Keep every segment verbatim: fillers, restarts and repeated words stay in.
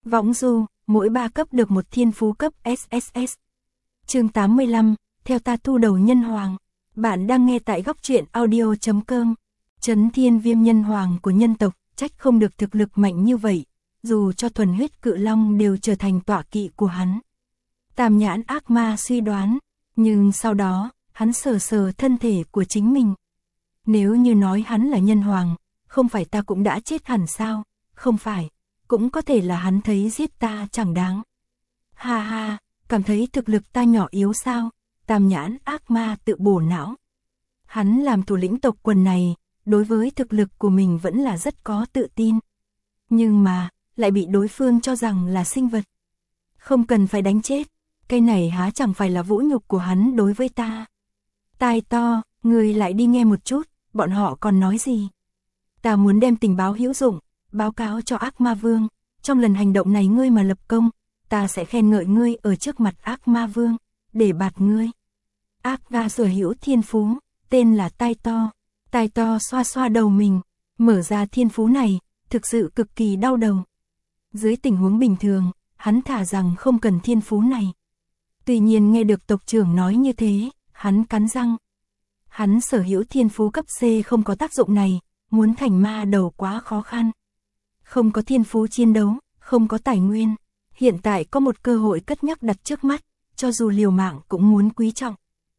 Võng du, mỗi ba cấp được một thiên phú cấp ét ét ét. Chương tám mươi lăm, theo ta thu đầu nhân hoàng. Bạn đang nghe tại góc truyện audio chấm com. Trấn Thiên Viêm nhân hoàng của nhân tộc, trách không được thực lực mạnh như vậy, dù cho thuần huyết cự long đều trở thành tọa kỵ của hắn. Tam nhãn ác ma suy đoán, nhưng sau đó, hắn sờ sờ thân thể của chính mình. Nếu như nói hắn là nhân hoàng, không phải ta cũng đã chết hẳn sao? Không phải, cũng có thể là hắn thấy giết ta chẳng đáng. Ha ha, cảm thấy thực lực ta nhỏ yếu sao? Tam nhãn ác ma tự bổ não. Hắn làm thủ lĩnh tộc quần này, đối với thực lực của mình vẫn là rất có tự tin. Nhưng mà, lại bị đối phương cho rằng là sinh vật. Không cần phải đánh chết, cái này há chẳng phải là vũ nhục của hắn đối với ta. Tai to, người lại đi nghe một chút, bọn họ còn nói gì? Ta muốn đem tình báo hữu dụng, báo cáo cho ác ma vương. Trong lần hành động này ngươi mà lập công, ta sẽ khen ngợi ngươi ở trước mặt ác ma vương, để bạt ngươi. Ác ga sở hữu thiên phú, tên là Tai to. Tai to xoa xoa đầu mình, mở ra thiên phú này, thực sự cực kỳ đau đầu. Dưới tình huống bình thường, hắn thả rằng không cần thiên phú này. Tuy nhiên nghe được tộc trưởng nói như thế, hắn cắn răng. Hắn sở hữu thiên phú cấp C không có tác dụng này, muốn thành ma đầu quá khó khăn. Không có thiên phú chiến đấu, không có tài nguyên. Hiện tại có một cơ hội cất nhắc đặt trước mắt, cho dù liều mạng cũng muốn quý trọng.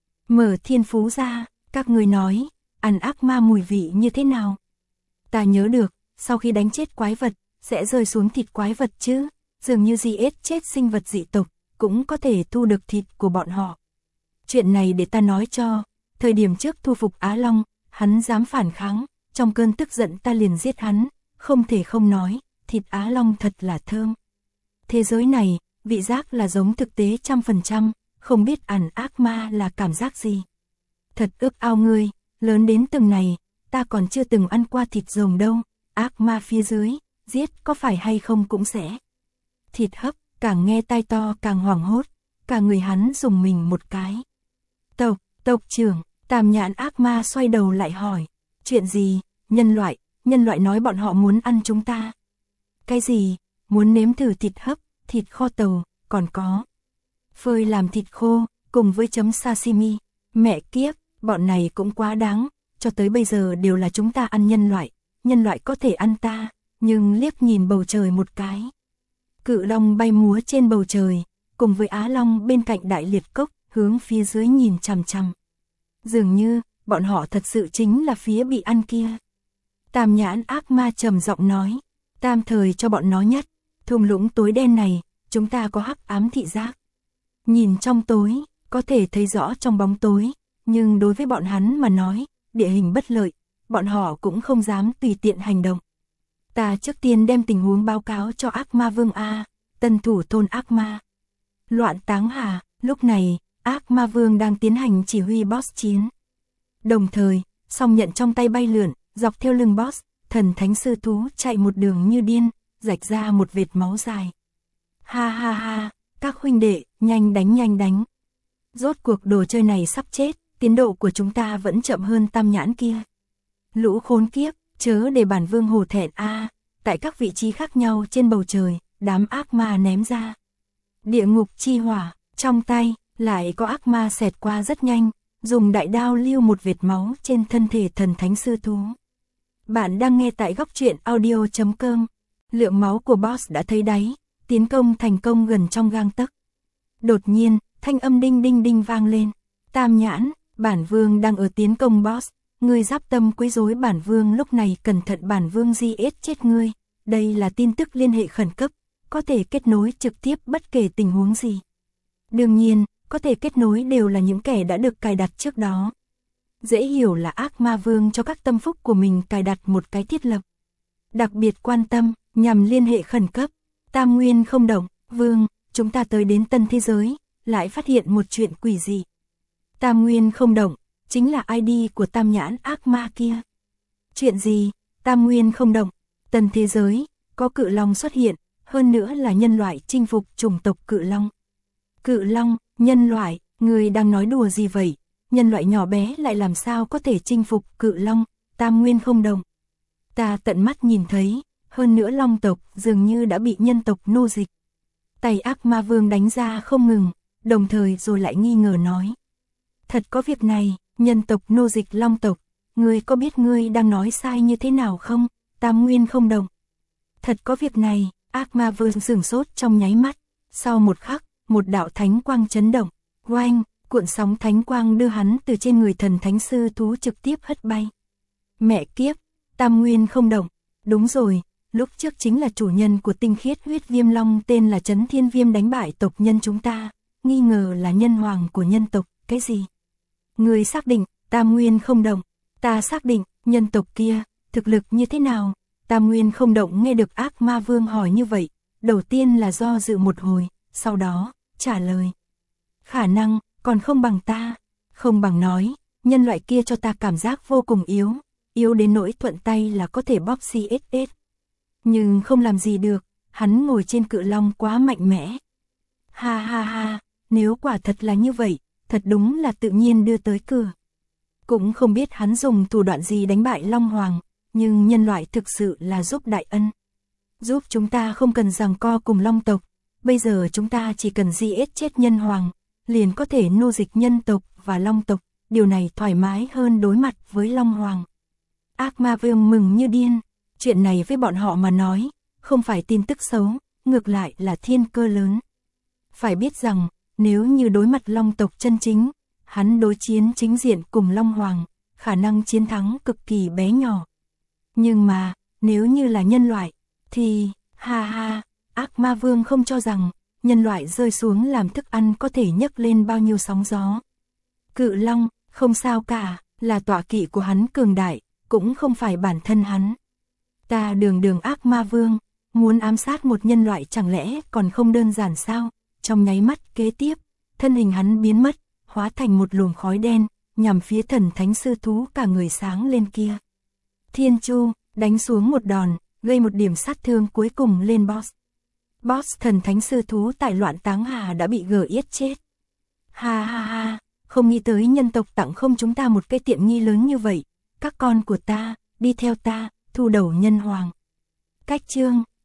Mở thiên phú ra, các người nói, ăn ác ma mùi vị như thế nào? Ta nhớ được, sau khi đánh chết quái vật, sẽ rơi xuống thịt quái vật chứ, dường như giết chết sinh vật dị tộc, cũng có thể thu được thịt của bọn họ. Chuyện này để ta nói cho, thời điểm trước thu phục Á Long, hắn dám phản kháng, trong cơn tức giận ta liền giết hắn, không thể không nói, thịt Á Long thật là thơm. Thế giới này, vị giác là giống thực tế trăm phần trăm, không biết ăn ác ma là cảm giác gì. Thật ước ao ngươi, lớn đến từng này, ta còn chưa từng ăn qua thịt rồng đâu, ác ma phía dưới, giết có phải hay không cũng sẽ. Thịt hấp, càng nghe tai to càng hoảng hốt, cả người hắn dùng mình một cái. Tộc, tộc trưởng, tam nhãn ác ma xoay đầu lại hỏi, chuyện gì, nhân loại, nhân loại nói bọn họ muốn ăn chúng ta. Cái gì, muốn nếm thử thịt hấp, thịt kho tàu, còn có phơi làm thịt khô, cùng với chấm sashimi, mẹ kiếp, bọn này cũng quá đáng, cho tới bây giờ đều là chúng ta ăn nhân loại, nhân loại có thể ăn ta, nhưng liếc nhìn bầu trời một cái. Cự long bay múa trên bầu trời, cùng với Á Long bên cạnh đại liệt cốc, hướng phía dưới nhìn chằm chằm. Dường như, bọn họ thật sự chính là phía bị ăn kia. Tam nhãn ác ma trầm giọng nói, tam thời cho bọn nó nhất, thung lũng tối đen này, chúng ta có hắc ám thị giác. Nhìn trong tối, có thể thấy rõ trong bóng tối, nhưng đối với bọn hắn mà nói, địa hình bất lợi, bọn họ cũng không dám tùy tiện hành động. Ta trước tiên đem tình huống báo cáo cho ác ma vương A, tân thủ thôn ác ma. Loạn táng hà, lúc này, ác ma vương đang tiến hành chỉ huy boss chiến. Đồng thời, song nhận trong tay bay lượn, dọc theo lưng boss, thần thánh sư thú chạy một đường như điên, rạch ra một vệt máu dài. Ha ha ha, các huynh đệ, nhanh đánh nhanh đánh. Rốt cuộc đồ chơi này sắp chết, tiến độ của chúng ta vẫn chậm hơn tam nhãn kia. Lũ khốn kiếp, chớ để bản vương hổ thẹn a. À, tại các vị trí khác nhau trên bầu trời, đám ác ma ném ra địa ngục chi hỏa, trong tay lại có ác ma xẹt qua rất nhanh, dùng đại đao lưu một vệt máu trên thân thể thần thánh sư thú. Bạn đang nghe tại góc truyện audio chấm com. Lượng máu của boss đã thấy đáy, tiến công thành công gần trong gang tấc. Đột nhiên, thanh âm đinh đinh đinh vang lên. Tam nhãn, bản vương đang ở tiến công boss, ngươi giáp tâm quấy rối bản vương, lúc này cẩn thận bản vương giết chết ngươi. Đây là tin tức liên hệ khẩn cấp, có thể kết nối trực tiếp bất kể tình huống gì. Đương nhiên, có thể kết nối đều là những kẻ đã được cài đặt trước đó. Dễ hiểu là ác ma vương cho các tâm phúc của mình cài đặt một cái thiết lập. Đặc biệt quan tâm, nhằm liên hệ khẩn cấp. Tam nguyên không động, vương, chúng ta tới đến tân thế giới, lại phát hiện một chuyện quỷ dị. Tam nguyên không động, chính là i đê của tam nhãn ác ma kia. Chuyện gì? Tam nguyên không động, tân thế giới, có cự long xuất hiện, hơn nữa là nhân loại chinh phục chủng tộc cự long. Cự long, nhân loại, người đang nói đùa gì vậy? Nhân loại nhỏ bé lại làm sao có thể chinh phục cự long? Tam nguyên không động. Ta tận mắt nhìn thấy, hơn nữa long tộc dường như đã bị nhân tộc nô dịch. Tay ác ma vương đánh ra không ngừng, đồng thời rồi lại nghi ngờ nói. Thật có việc này, nhân tộc nô dịch long tộc, ngươi có biết ngươi đang nói sai như thế nào không? Tam Nguyên không động. Thật có việc này, ác ma vương sửng sốt trong nháy mắt, sau một khắc, một đạo thánh quang chấn động, oanh, cuộn sóng thánh quang đưa hắn từ trên người thần thánh sư thú trực tiếp hất bay. Mẹ kiếp, Tam Nguyên không động, đúng rồi, lúc trước chính là chủ nhân của tinh khiết huyết viêm long tên là Trấn Thiên Viêm đánh bại tộc nhân chúng ta, nghi ngờ là nhân hoàng của nhân tộc, cái gì? Người xác định, Tam Nguyên không động, ta xác định, nhân tộc kia, thực lực như thế nào? Tam Nguyên không động nghe được ác ma vương hỏi như vậy, đầu tiên là do dự một hồi, sau đó, trả lời. Khả năng, còn không bằng ta, không bằng nói, nhân loại kia cho ta cảm giác vô cùng yếu, yếu đến nỗi thuận tay là có thể bóp xê ét ét. Nhưng không làm gì được, hắn ngồi trên cự long quá mạnh mẽ. Ha ha ha, nếu quả thật là như vậy, thật đúng là tự nhiên đưa tới cửa. Cũng không biết hắn dùng thủ đoạn gì đánh bại Long Hoàng, nhưng nhân loại thực sự là giúp đại ân. Giúp chúng ta không cần giằng co cùng Long tộc, bây giờ chúng ta chỉ cần giết chết nhân hoàng, liền có thể nô dịch nhân tộc và Long tộc, điều này thoải mái hơn đối mặt với Long Hoàng. Ác ma vương mừng như điên, chuyện này với bọn họ mà nói, không phải tin tức xấu, ngược lại là thiên cơ lớn. Phải biết rằng, nếu như đối mặt Long tộc chân chính, hắn đối chiến chính diện cùng Long Hoàng, khả năng chiến thắng cực kỳ bé nhỏ. Nhưng mà, nếu như là nhân loại, thì, ha ha, ác ma vương không cho rằng, nhân loại rơi xuống làm thức ăn có thể nhấc lên bao nhiêu sóng gió. Cự long, không sao cả, là tọa kỵ của hắn cường đại, cũng không phải bản thân hắn. Ta đường đường ác ma vương, muốn ám sát một nhân loại chẳng lẽ còn không đơn giản sao? Trong nháy mắt kế tiếp, thân hình hắn biến mất, hóa thành một luồng khói đen, nhằm phía thần thánh sư thú cả người sáng lên kia. Thiên Chu, đánh xuống một đòn, gây một điểm sát thương cuối cùng lên boss. Boss thần thánh sư thú tại loạn táng hà đã bị gờ yết chết. Ha ha ha, không nghĩ tới nhân tộc tặng không chúng ta một cái tiện nghi lớn như vậy. Các con của ta, đi theo ta, thu đầu nhân hoàng. Cách chương